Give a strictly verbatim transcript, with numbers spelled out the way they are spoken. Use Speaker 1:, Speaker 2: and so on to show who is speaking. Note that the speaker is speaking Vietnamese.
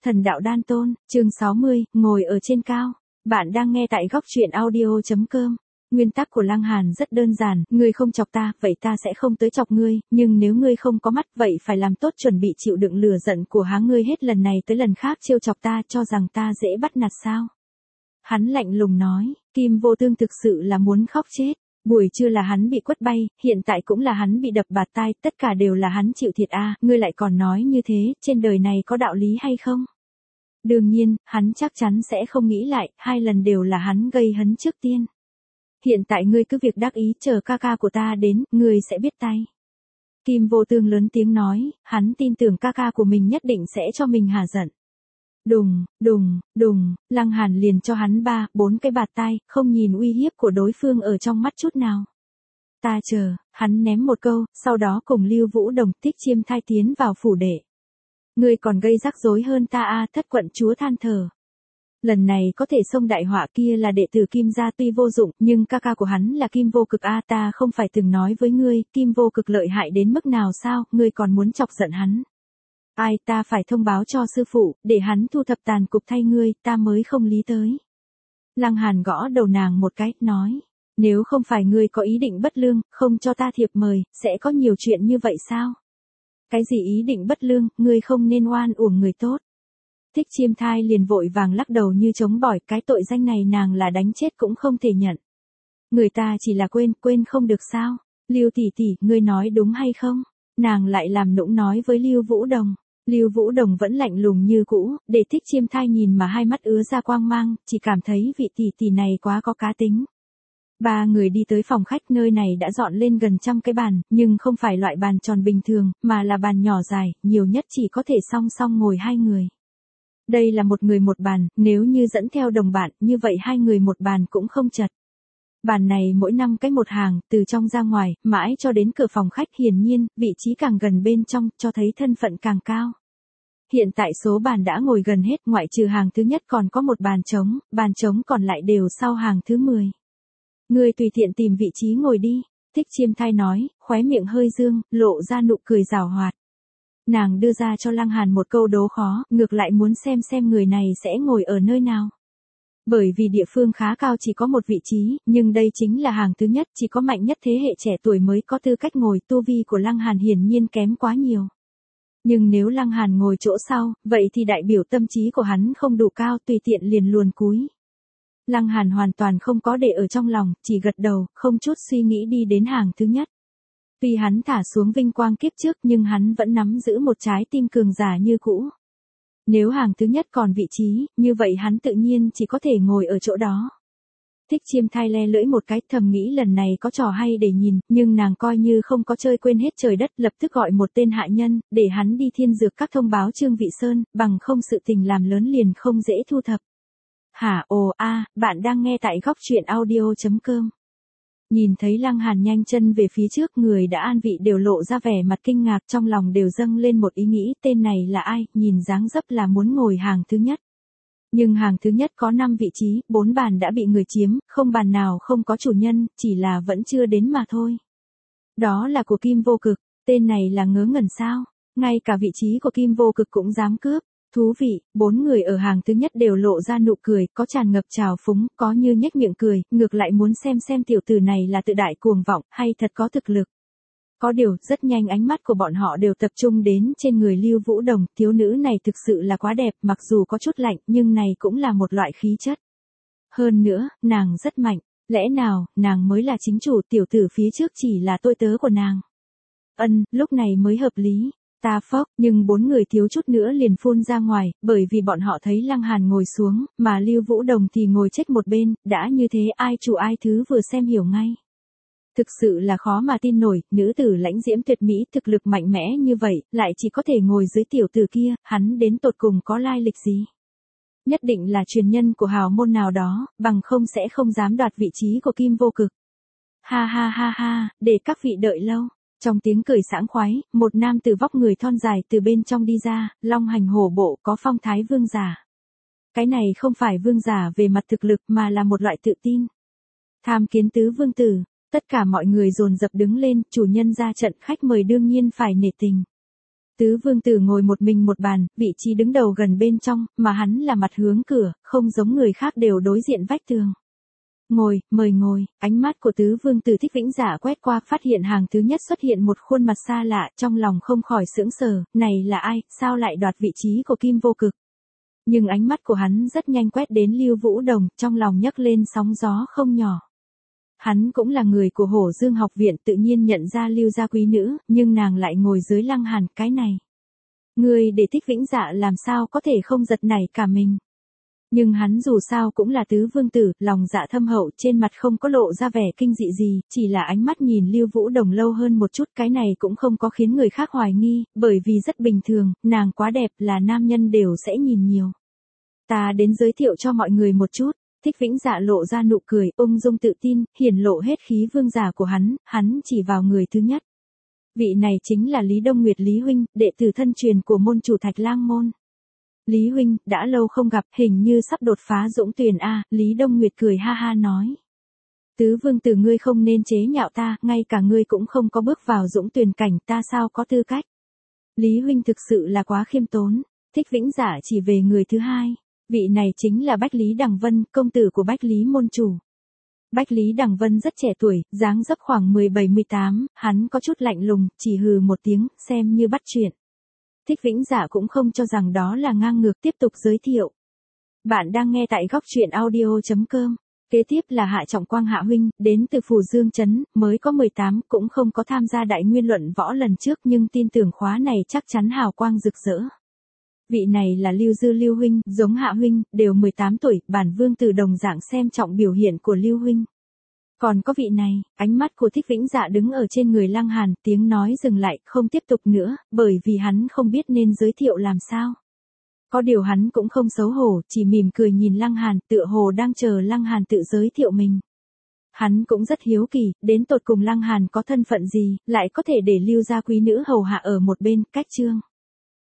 Speaker 1: Thần đạo đan tôn, chương sáu mươi, ngồi ở trên cao. Bạn đang nghe tại góc truyện audio chấm com. Nguyên tắc của Lăng Hàn rất đơn giản, ngươi không chọc ta, vậy ta sẽ không tới chọc ngươi, nhưng nếu ngươi không có mắt vậy phải làm tốt chuẩn bị chịu đựng lửa giận của há ngươi hết lần này tới lần khác trêu chọc ta cho rằng ta dễ bắt nạt sao. Hắn lạnh lùng nói, Kim Vô Tương thực sự là muốn khóc chết. Buổi trưa là hắn bị quất bay, hiện tại cũng là hắn bị đập bạt tai, tất cả đều là hắn chịu thiệt a, ngươi lại còn nói như thế, trên đời này có đạo lý hay không? Đương nhiên, hắn chắc chắn sẽ không nghĩ lại, hai lần đều là hắn gây hấn trước tiên. Hiện tại ngươi cứ việc đắc ý chờ ca ca của ta đến, ngươi sẽ biết tay. Kim Vô Tương lớn tiếng nói, hắn tin tưởng ca ca của mình nhất định sẽ cho mình hả giận. Đùng, đùng, đùng, Lăng Hàn liền cho hắn ba, bốn cái bạt tai, không nhìn uy hiếp của đối phương ở trong mắt chút nào. Ta chờ, hắn ném một câu, sau đó cùng Lưu Vũ Đồng Tích Chiêm Thai tiến vào phủ đệ. Ngươi còn gây rắc rối hơn ta a, thất quận chúa than thở. Lần này có thể xông đại họa kia là đệ tử Kim gia tuy vô dụng, nhưng ca ca của hắn là Kim Vô Cực a, ta không phải từng nói với ngươi, Kim Vô Cực lợi hại đến mức nào sao, ngươi còn muốn chọc giận hắn. Ai, ta phải thông báo cho sư phụ, để hắn thu thập tàn cục thay ngươi, ta mới không lý tới. Lăng Hàn gõ đầu nàng một cái, nói, nếu không phải ngươi có ý định bất lương, không cho ta thiệp mời, sẽ có nhiều chuyện như vậy sao? Cái gì ý định bất lương, ngươi không nên oan uổng người tốt. Tích Chiêm Thai liền vội vàng lắc đầu như chống bỏi, cái tội danh này nàng là đánh chết cũng không thể nhận. Người ta chỉ là quên, quên không được sao? Lưu tỷ tỷ, ngươi nói đúng hay không? Nàng lại làm nũng nói với Lưu Vũ Đồng. Lưu Vũ Đồng vẫn lạnh lùng như cũ, để Tích Chiêm Thai nhìn mà hai mắt ứa ra quang mang, chỉ cảm thấy vị tỷ tỷ này quá có cá tính. Ba người đi tới phòng khách, nơi này đã dọn lên gần trăm cái bàn, nhưng không phải loại bàn tròn bình thường, mà là bàn nhỏ dài, nhiều nhất chỉ có thể song song ngồi hai người. Đây là một người một bàn, nếu như dẫn theo đồng bạn, như vậy hai người một bàn cũng không chật. Bàn này mỗi năm cách một hàng, từ trong ra ngoài, mãi cho đến cửa phòng khách, hiển nhiên, vị trí càng gần bên trong, cho thấy thân phận càng cao. Hiện tại số bàn đã ngồi gần hết, ngoại trừ hàng thứ nhất còn có một bàn trống, bàn trống còn lại đều sau hàng thứ mười. Ngươi tùy tiện tìm vị trí ngồi đi, Tích Chiêm Thai nói, khóe miệng hơi dương, lộ ra nụ cười giảo hoạt. Nàng đưa ra cho Lăng Hàn một câu đố khó, ngược lại muốn xem xem người này sẽ ngồi ở nơi nào. Bởi vì địa phương khá cao chỉ có một vị trí, nhưng đây chính là hàng thứ nhất, chỉ có mạnh nhất thế hệ trẻ tuổi mới có tư cách ngồi, tu vi của Lăng Hàn hiển nhiên kém quá nhiều. Nhưng nếu Lăng Hàn ngồi chỗ sau, vậy thì đại biểu tâm trí của hắn không đủ cao, tùy tiện liền luồn cúi. Lăng Hàn hoàn toàn không có để ở trong lòng, chỉ gật đầu, không chút suy nghĩ đi đến hàng thứ nhất. Tuy hắn thả xuống vinh quang kiếp trước nhưng hắn vẫn nắm giữ một trái tim cường giả như cũ. Nếu hàng thứ nhất còn vị trí, như vậy hắn tự nhiên chỉ có thể ngồi ở chỗ đó. Tích Chiêm Thai le lưỡi một cái, thầm nghĩ lần này có trò hay để nhìn, nhưng nàng coi như không có chơi quên hết trời đất, lập tức gọi một tên hạ nhân, để hắn đi thiên dược các thông báo Trương Vị Sơn, bằng không sự tình làm lớn liền không dễ thu thập. Hả, ồ, a, bạn đang nghe tại góc truyện audio chấm com. Nhìn thấy Lăng Hàn nhanh chân về phía trước, người đã an vị đều lộ ra vẻ mặt kinh ngạc, trong lòng đều dâng lên một ý nghĩ, tên này là ai, nhìn dáng dấp là muốn ngồi hàng thứ nhất. Nhưng hàng thứ nhất có năm vị trí, bốn bàn đã bị người chiếm, không bàn nào không có chủ nhân, chỉ là vẫn chưa đến mà thôi. Đó là của Kim Vô Cực, tên này là ngớ ngẩn sao, ngay cả vị trí của Kim Vô Cực cũng dám cướp. Thú vị, bốn người ở hàng thứ nhất đều lộ ra nụ cười, có tràn ngập trào phúng, có như nhếch miệng cười, ngược lại muốn xem xem tiểu tử này là tự đại cuồng vọng, hay thật có thực lực. Có điều, rất nhanh ánh mắt của bọn họ đều tập trung đến trên người Lưu Vũ Đồng, thiếu nữ này thực sự là quá đẹp, mặc dù có chút lạnh, nhưng này cũng là một loại khí chất. Hơn nữa, nàng rất mạnh, lẽ nào, nàng mới là chính chủ, tiểu tử phía trước chỉ là tôi tớ của nàng. Ân, lúc này mới hợp lý. Ta phốc, nhưng bốn người thiếu chút nữa liền phun ra ngoài, bởi vì bọn họ thấy Lăng Hàn ngồi xuống, mà Lưu Vũ Đồng thì ngồi chết một bên, đã như thế ai chủ ai thứ vừa xem hiểu ngay. Thực sự là khó mà tin nổi, nữ tử lãnh diễm tuyệt mỹ, thực lực mạnh mẽ như vậy, lại chỉ có thể ngồi dưới tiểu tử kia, hắn đến tột cùng có lai lịch gì? Nhất định là truyền nhân của hào môn nào đó, bằng không sẽ không dám đoạt vị trí của Kim Vô Cực. Ha ha ha ha, để các vị đợi lâu. Trong tiếng cười sảng khoái, một nam tử vóc người thon dài từ bên trong đi ra, long hành hổ bộ, có phong thái vương giả. Cái này không phải vương giả về mặt thực lực mà là một loại tự tin. Tham kiến tứ vương tử, tất cả mọi người dồn dập đứng lên, chủ nhân ra trận, khách mời đương nhiên phải nể tình. Tứ vương tử ngồi một mình một bàn, vị trí đứng đầu gần bên trong, mà hắn là mặt hướng cửa, không giống người khác đều đối diện vách tường. Ngồi, mời ngồi, ánh mắt của tứ vương tử Thích Vĩnh Dạ quét qua phát hiện hàng thứ nhất xuất hiện một khuôn mặt xa lạ, trong lòng không khỏi sững sờ, này là ai, sao lại đoạt vị trí của Kim Vô Cực. Nhưng ánh mắt của hắn rất nhanh quét đến Lưu Vũ Đồng, trong lòng nhấc lên sóng gió không nhỏ. Hắn cũng là người của Hổ Dương học viện tự nhiên nhận ra Lưu gia quý nữ, nhưng nàng lại ngồi dưới Lăng Hàn, cái này. Người để Thích Vĩnh Dạ làm sao có thể không giật nảy cả mình. Nhưng hắn dù sao cũng là tứ vương tử, lòng dạ thâm hậu, trên mặt không có lộ ra vẻ kinh dị gì, chỉ là ánh mắt nhìn Lưu Vũ Đồng lâu hơn một chút, cái này cũng không có khiến người khác hoài nghi, bởi vì rất bình thường, nàng quá đẹp là nam nhân đều sẽ nhìn nhiều. Ta đến giới thiệu cho mọi người một chút. Thích Vĩnh Dạ lộ ra nụ cười, ung dung tự tin, hiển lộ hết khí vương giả của hắn, hắn chỉ vào người thứ nhất. Vị này chính là Lý Đông Nguyệt Lý huynh, đệ tử thân truyền của môn chủ Thạch Lang môn. Lý huynh, đã lâu không gặp, hình như sắp đột phá Dũng Tuyền a, Lý Đông Nguyệt cười ha ha nói. Tứ vương tử ngươi không nên chế nhạo ta, ngay cả ngươi cũng không có bước vào Dũng Tuyền cảnh, ta sao có tư cách. Lý huynh thực sự là quá khiêm tốn. Thích Vĩnh Dạ chỉ về người thứ hai. Vị này chính là Bách Lý Đằng Vân, công tử của Bách Lý môn chủ. Bách Lý Đằng Vân rất trẻ tuổi, dáng dấp khoảng mười bảy mười tám, hắn có chút lạnh lùng, chỉ hừ một tiếng, xem như bắt chuyện. Thích Vĩnh Dạ cũng không cho rằng đó là ngang ngược, tiếp tục giới thiệu. Bạn đang nghe tại góc truyện audio chấm com. Kế tiếp là Hạ Trọng Quang Hạ huynh, đến từ Phủ Dương Trấn, mới có mười tám, cũng không có tham gia đại nguyên luận võ lần trước nhưng tin tưởng khóa này chắc chắn hào quang rực rỡ. Vị này là Lưu Dư Lưu huynh, giống Hạ huynh, đều mười tám tuổi, bản vương tử đồng dạng xem trọng biểu hiện của Lưu huynh. Còn có vị này, ánh mắt của Thích Vĩnh Dạ đứng ở trên người Lăng Hàn, tiếng nói dừng lại, không tiếp tục nữa, bởi vì hắn không biết nên giới thiệu làm sao. Có điều hắn cũng không xấu hổ, chỉ mỉm cười nhìn Lăng Hàn, tựa hồ đang chờ Lăng Hàn tự giới thiệu mình. Hắn cũng rất hiếu kỳ, đến tột cùng Lăng Hàn có thân phận gì, lại có thể để Lưu gia quý nữ hầu hạ ở một bên, cách chương.